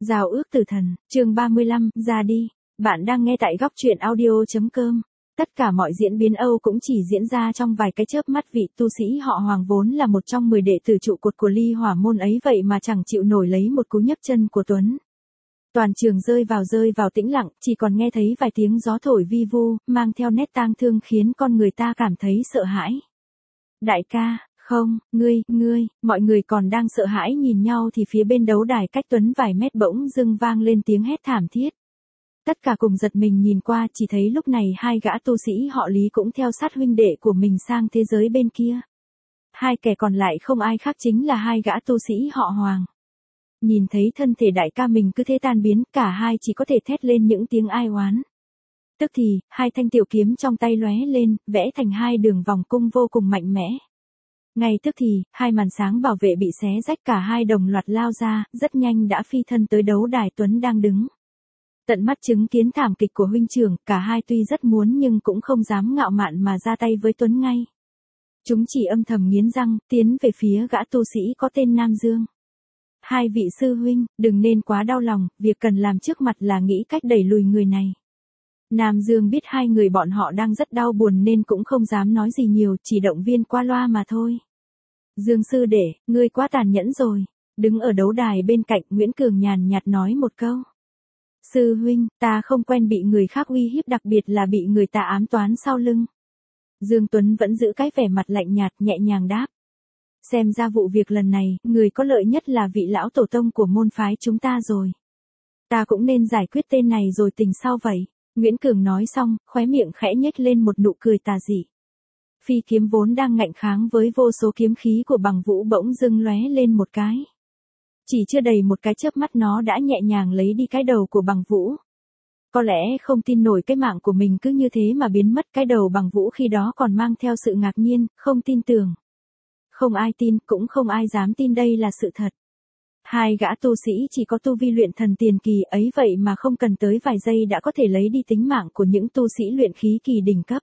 Giao ước tử thần, chương 35, ra đi. Bạn đang nghe tại góc truyện audio.com. Tất cả mọi diễn biến Âu cũng chỉ diễn ra trong vài cái chớp mắt. Vị tu sĩ họ Hoàng vốn là một trong 10 đệ tử trụ cột của Ly Hỏa môn ấy vậy mà chẳng chịu nổi lấy một cú nhấc chân của Tuấn. Toàn trường rơi vào tĩnh lặng, chỉ còn nghe thấy vài tiếng gió thổi vi vu, mang theo nét tang thương khiến con người ta cảm thấy sợ hãi. Đại ca, không, ngươi, mọi người còn đang sợ hãi nhìn nhau thì phía bên đấu đài cách Tuấn vài mét bỗng dưng vang lên tiếng hét thảm thiết. Tất cả cùng giật mình nhìn qua, chỉ thấy lúc này hai gã tu sĩ họ Lý cũng theo sát huynh đệ của mình sang thế giới bên kia. Hai kẻ còn lại không ai khác chính là hai gã tu sĩ họ Hoàng. Nhìn thấy thân thể đại ca mình cứ thế tan biến, cả hai chỉ có thể thét lên những tiếng ai oán. Tức thì, hai thanh tiểu kiếm trong tay lóe lên, vẽ thành hai đường vòng cung vô cùng mạnh mẽ. Ngay tức thì, hai màn sáng bảo vệ bị xé rách, cả hai đồng loạt lao ra, rất nhanh đã phi thân tới đấu đài Tuấn đang đứng. Tận mắt chứng kiến thảm kịch của huynh trưởng, cả hai tuy rất muốn nhưng cũng không dám ngạo mạn mà ra tay với Tuấn ngay. Chúng chỉ âm thầm nghiến răng, tiến về phía gã tu sĩ có tên Nam Dương. Hai vị sư huynh, đừng nên quá đau lòng, việc cần làm trước mặt là nghĩ cách đẩy lùi người này. Nam Dương biết hai người bọn họ đang rất đau buồn nên cũng không dám nói gì nhiều, chỉ động viên qua loa mà thôi. Dương sư đệ, ngươi quá tàn nhẫn rồi. Đứng ở đấu đài bên cạnh, Nguyễn Cường nhàn nhạt nói một câu. Sư huynh, ta không quen bị người khác uy hiếp, đặc biệt là bị người ta ám toán sau lưng. Dương Tuấn vẫn giữ cái vẻ mặt lạnh nhạt, nhẹ nhàng đáp. Xem ra vụ việc lần này, người có lợi nhất là vị lão tổ tông của môn phái chúng ta rồi. Ta cũng nên giải quyết tên này rồi tình sau vậy. Nguyễn Cường nói xong, khóe miệng khẽ nhếch lên một nụ cười tà dị. Phi kiếm vốn đang ngạnh kháng với vô số kiếm khí của Bằng Vũ bỗng dưng lóe lên một cái. Chỉ chưa đầy một cái chớp mắt nó đã nhẹ nhàng lấy đi cái đầu của Bằng Vũ. Có lẽ không tin nổi cái mạng của mình cứ như thế mà biến mất. Cái đầu Bằng Vũ khi đó còn mang theo sự ngạc nhiên, không tin tưởng. Không ai tin, cũng không ai dám tin đây là sự thật. Hai gã tu sĩ chỉ có tu vi luyện thần tiền kỳ ấy vậy mà không cần tới vài giây đã có thể lấy đi tính mạng của những tu sĩ luyện khí kỳ đỉnh cấp.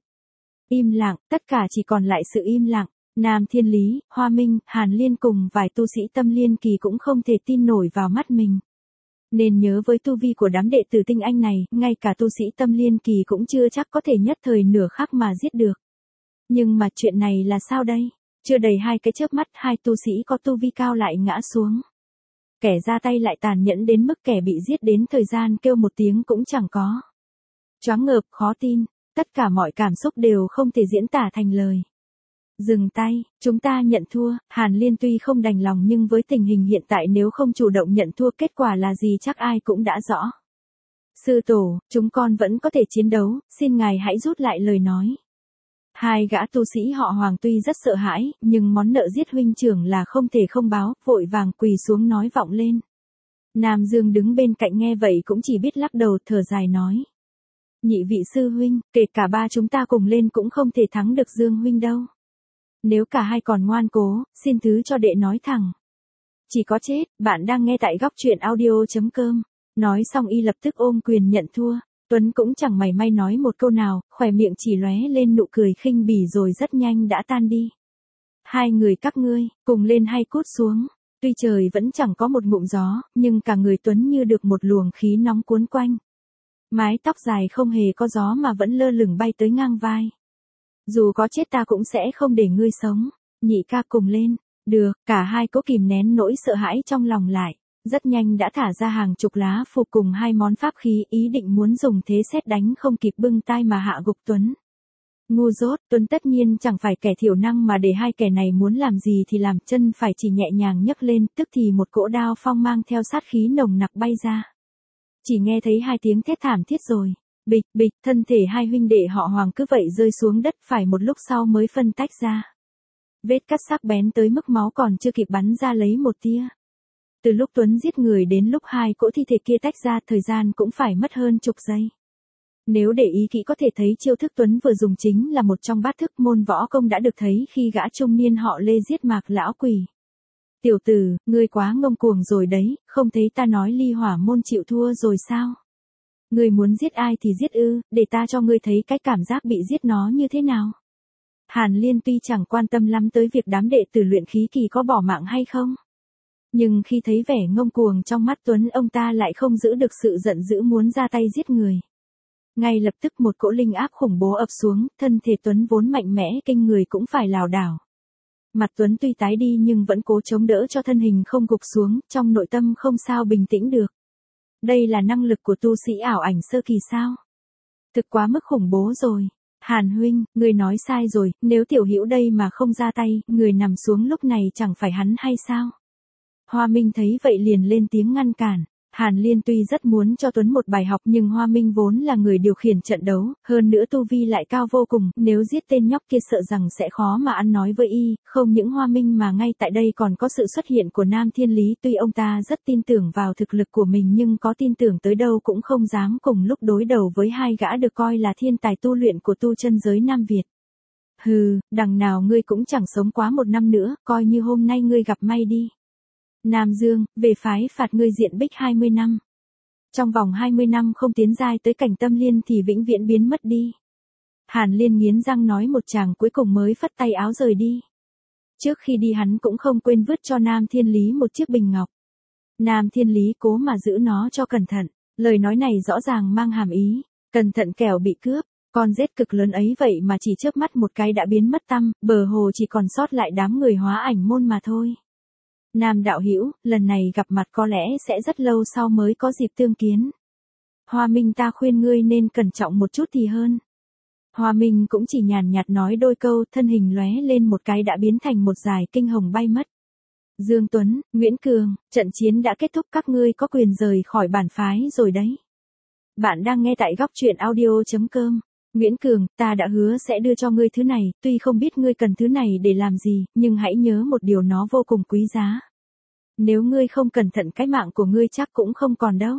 Im lặng, tất cả chỉ còn lại sự im lặng. Nam Thiên Lý, Hoa Minh, Hàn Liên cùng vài tu sĩ tâm liên kỳ cũng không thể tin nổi vào mắt mình. Nên nhớ với tu vi của đám đệ tử tinh anh này, ngay cả tu sĩ tâm liên kỳ cũng chưa chắc có thể nhất thời nửa khắc mà giết được. Nhưng mà chuyện này là sao đây? Chưa đầy hai cái chớp mắt, hai tu sĩ có tu vi cao lại ngã xuống. Kẻ ra tay lại tàn nhẫn đến mức kẻ bị giết đến thời gian kêu một tiếng cũng chẳng có. Choáng ngợp, khó tin, tất cả mọi cảm xúc đều không thể diễn tả thành lời. Dừng tay, chúng ta nhận thua. Hàn Liên tuy không đành lòng nhưng với tình hình hiện tại nếu không chủ động nhận thua kết quả là gì chắc ai cũng đã rõ. Sư tổ, chúng con vẫn có thể chiến đấu, xin ngài hãy rút lại lời nói. Hai gã tu sĩ họ Hoàng tuy rất sợ hãi, nhưng món nợ giết huynh trưởng là không thể không báo, vội vàng quỳ xuống nói vọng lên. Nam Dương đứng bên cạnh nghe vậy cũng chỉ biết lắc đầu thở dài nói. Nhị vị sư huynh, kể cả ba chúng ta cùng lên cũng không thể thắng được Dương huynh đâu. Nếu cả hai còn ngoan cố, xin thứ cho đệ nói thẳng. Chỉ có chết, bạn đang nghe tại góc truyện audio.com. Nói xong y lập tức ôm quyền nhận thua. Tuấn cũng chẳng mảy may nói một câu nào, khóe miệng chỉ lóe lên nụ cười khinh bỉ rồi rất nhanh đã tan đi. Hai người các ngươi, cùng lên hay cút xuống. Tuy trời vẫn chẳng có một ngụm gió, nhưng cả người Tuấn như được một luồng khí nóng cuốn quanh. Mái tóc dài không hề có gió mà vẫn lơ lửng bay tới ngang vai. Dù có chết ta cũng sẽ không để ngươi sống. Nhị ca cùng lên. Được, cả hai cố kìm nén nỗi sợ hãi trong lòng lại. Rất nhanh đã thả ra hàng chục lá phù cùng hai món pháp khí, ý định muốn dùng thế sét đánh không kịp bưng tai mà hạ gục Tuấn. Ngu dốt, Tuấn tất nhiên chẳng phải kẻ thiểu năng mà để hai kẻ này muốn làm gì thì làm, chân phải chỉ nhẹ nhàng nhấc lên, tức thì một cỗ đao phong mang theo sát khí nồng nặc bay ra. Chỉ nghe thấy hai tiếng thét thảm thiết rồi. Bịch, bịch, thân thể hai huynh đệ họ Hoàng cứ vậy rơi xuống đất, phải một lúc sau mới phân tách ra. Vết cắt sắc bén tới mức máu còn chưa kịp bắn ra lấy một tia. Từ lúc Tuấn giết người đến lúc hai cỗ thi thể kia tách ra, thời gian cũng phải mất hơn chục giây. Nếu để ý kỹ có thể thấy chiêu thức Tuấn vừa dùng chính là một trong bát thức môn võ công đã được thấy khi gã trung niên họ Lê giết Mạc lão quỷ. Tiểu tử, ngươi quá ngông cuồng rồi đấy, không thấy ta nói Ly Hỏa môn chịu thua rồi sao? Ngươi muốn giết ai thì giết ư, để ta cho ngươi thấy cái cảm giác bị giết nó như thế nào. Hàn Liên tuy chẳng quan tâm lắm tới việc đám đệ tử luyện khí kỳ có bỏ mạng hay không. Nhưng khi thấy vẻ ngông cuồng trong mắt Tuấn, ông ta lại không giữ được sự giận dữ muốn ra tay giết người. Ngay lập tức một cỗ linh áp khủng bố ập xuống, thân thể Tuấn vốn mạnh mẽ kinh người cũng phải lảo đảo. Mặt Tuấn tuy tái đi nhưng vẫn cố chống đỡ cho thân hình không gục xuống, trong nội tâm không sao bình tĩnh được. Đây là năng lực của tu sĩ ảo ảnh sơ kỳ sao? Thực quá mức khủng bố rồi. Hàn huynh, người nói sai rồi, nếu Tiểu Hữu đây mà không ra tay, người nằm xuống lúc này chẳng phải hắn hay sao? Hoa Minh thấy vậy liền lên tiếng ngăn cản. Hàn Liên tuy rất muốn cho Tuấn một bài học nhưng Hoa Minh vốn là người điều khiển trận đấu, hơn nữa tu vi lại cao vô cùng, nếu giết tên nhóc kia sợ rằng sẽ khó mà ăn nói với y, không những Hoa Minh mà ngay tại đây còn có sự xuất hiện của Nam Thiên Lý, tuy ông ta rất tin tưởng vào thực lực của mình nhưng có tin tưởng tới đâu cũng không dám cùng lúc đối đầu với hai gã được coi là thiên tài tu luyện của tu chân giới Nam Việt. Hừ, đằng nào ngươi cũng chẳng sống quá 1 năm nữa, coi như hôm nay ngươi gặp may đi. Nam Dương, về phái phạt ngươi diện bích 20 năm. Trong vòng 20 năm không tiến giai tới cảnh tâm liên thì vĩnh viễn biến mất đi. Hàn Liên nghiến răng nói một tràng cuối cùng mới phất tay áo rời đi. Trước khi đi hắn cũng không quên vứt cho Nam Thiên Lý một chiếc bình ngọc. Nam Thiên Lý cố mà giữ nó cho cẩn thận, lời nói này rõ ràng mang hàm ý, cẩn thận kẻo bị cướp. Con rết cực lớn ấy vậy mà chỉ chớp mắt một cái đã biến mất tăm, bờ hồ chỉ còn sót lại đám người hóa ảnh môn mà thôi. Nam đạo hữu, lần này gặp mặt có lẽ sẽ rất lâu sau mới có dịp tương kiến. Hoa Minh, ta khuyên ngươi nên cẩn trọng một chút thì hơn. Hoa Minh cũng chỉ nhàn nhạt nói đôi câu, thân hình lóe lên một cái đã biến thành một dải kinh hồng bay mất. Dương Tuấn, Nguyễn Cường, trận chiến đã kết thúc, các ngươi có quyền rời khỏi bản phái rồi đấy. Bạn đang nghe tại góc truyện audio.com. Nguyễn Cường, ta đã hứa sẽ đưa cho ngươi thứ này, tuy không biết ngươi cần thứ này để làm gì, nhưng hãy nhớ một điều, nó vô cùng quý giá. Nếu ngươi không cẩn thận cái mạng của ngươi chắc cũng không còn đâu.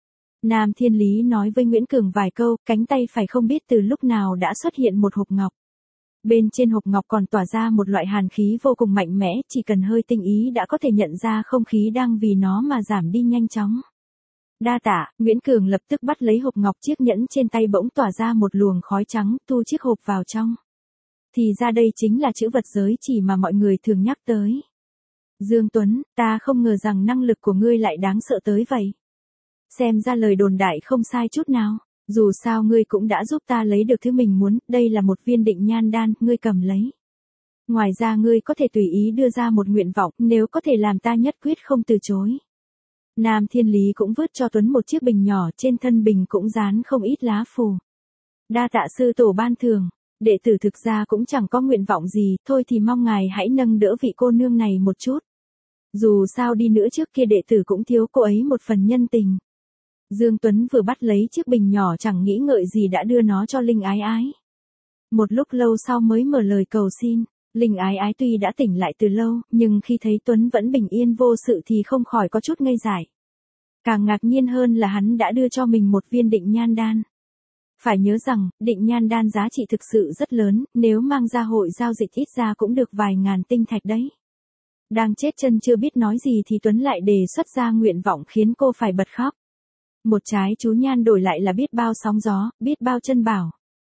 Nam Thiên Lý nói với Nguyễn Cường vài câu, cánh tay phải không biết từ lúc nào đã xuất hiện một hộp ngọc. Bên trên hộp ngọc còn tỏa ra một loại hàn khí vô cùng mạnh mẽ, chỉ cần hơi tinh ý đã có thể nhận ra không khí đang vì nó mà giảm đi nhanh chóng. Đa tạ, Nguyễn Cường lập tức bắt lấy hộp ngọc, chiếc nhẫn trên tay bỗng tỏa ra một luồng khói trắng, thu chiếc hộp vào trong. Thì ra đây chính là chữ vật giới chỉ mà mọi người thường nhắc tới. Dương Tuấn, ta không ngờ rằng năng lực của ngươi lại đáng sợ tới vậy. Xem ra lời đồn đại không sai chút nào, dù sao ngươi cũng đã giúp ta lấy được thứ mình muốn, đây là một viên định nhan đan, ngươi cầm lấy. Ngoài ra ngươi có thể tùy ý đưa ra một nguyện vọng, nếu có thể làm ta nhất quyết không từ chối. Nam Thiên Lý cũng vứt cho Tuấn một chiếc bình nhỏ, trên thân bình cũng dán không ít lá phù. Đa tạ sư tổ ban thưởng, đệ tử thực ra cũng chẳng có nguyện vọng gì, thôi thì mong ngài hãy nâng đỡ vị cô nương này một chút. Dù sao đi nữa trước kia đệ tử cũng thiếu cô ấy một phần nhân tình. Dương Tuấn vừa bắt lấy chiếc bình nhỏ chẳng nghĩ ngợi gì đã đưa nó cho Linh Ái Ái. Một lúc lâu sau mới mở lời cầu xin. Linh Ái Ái tuy đã tỉnh lại từ lâu, nhưng khi thấy Tuấn vẫn bình yên vô sự thì không khỏi có chút ngây dại. Càng ngạc nhiên hơn là hắn đã đưa cho mình một viên định nhan đan. Phải nhớ rằng, định nhan đan giá trị thực sự rất lớn, nếu mang ra hội giao dịch ít ra cũng được vài ngàn tinh thạch đấy. Đang chết chân chưa biết nói gì thì Tuấn lại đề xuất ra nguyện vọng khiến cô phải bật khóc. Một trái chú nhan đổi lại là biết bao sóng gió, biết bao chân bảo.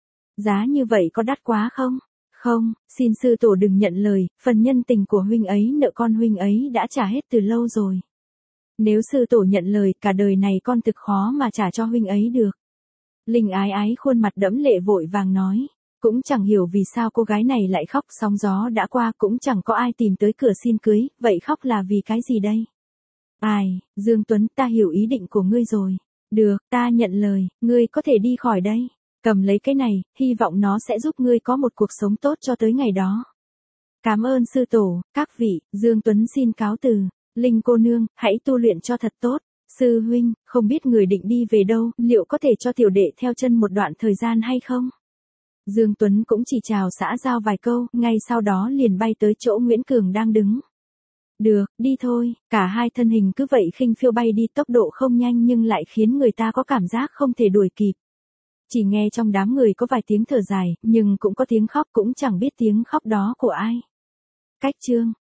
Giá như vậy có đắt quá không? Không, xin sư tổ đừng nhận lời, phần nhân tình của huynh ấy nợ con huynh ấy đã trả hết từ lâu rồi. Nếu sư tổ nhận lời, cả đời này con thực khó mà trả cho huynh ấy được. Linh Ái Ái khuôn mặt đẫm lệ vội vàng nói. Cũng chẳng hiểu vì sao cô gái này lại khóc, sóng gió đã qua cũng chẳng có ai tìm tới cửa xin cưới, vậy khóc là vì cái gì đây? Ai, Dương Tuấn, ta hiểu ý định của ngươi rồi. Được, ta nhận lời, ngươi có thể đi khỏi đây. Cầm lấy cái này, hy vọng nó sẽ giúp ngươi có một cuộc sống tốt cho tới ngày đó. Cảm ơn sư tổ, các vị, Dương Tuấn xin cáo từ. Linh cô nương, hãy tu luyện cho thật tốt. Sư huynh, không biết người định đi về đâu, liệu có thể cho tiểu đệ theo chân một đoạn thời gian hay không? Dương Tuấn cũng chỉ chào xã giao vài câu, ngay sau đó liền bay tới chỗ Nguyễn Cường đang đứng. Được, đi thôi, cả hai thân hình cứ vậy khinh phiêu bay đi, tốc độ không nhanh nhưng lại khiến người ta có cảm giác không thể đuổi kịp. Chỉ nghe trong đám người có vài tiếng thở dài, nhưng cũng có tiếng khóc, cũng chẳng biết tiếng khóc đó của ai. Cách chương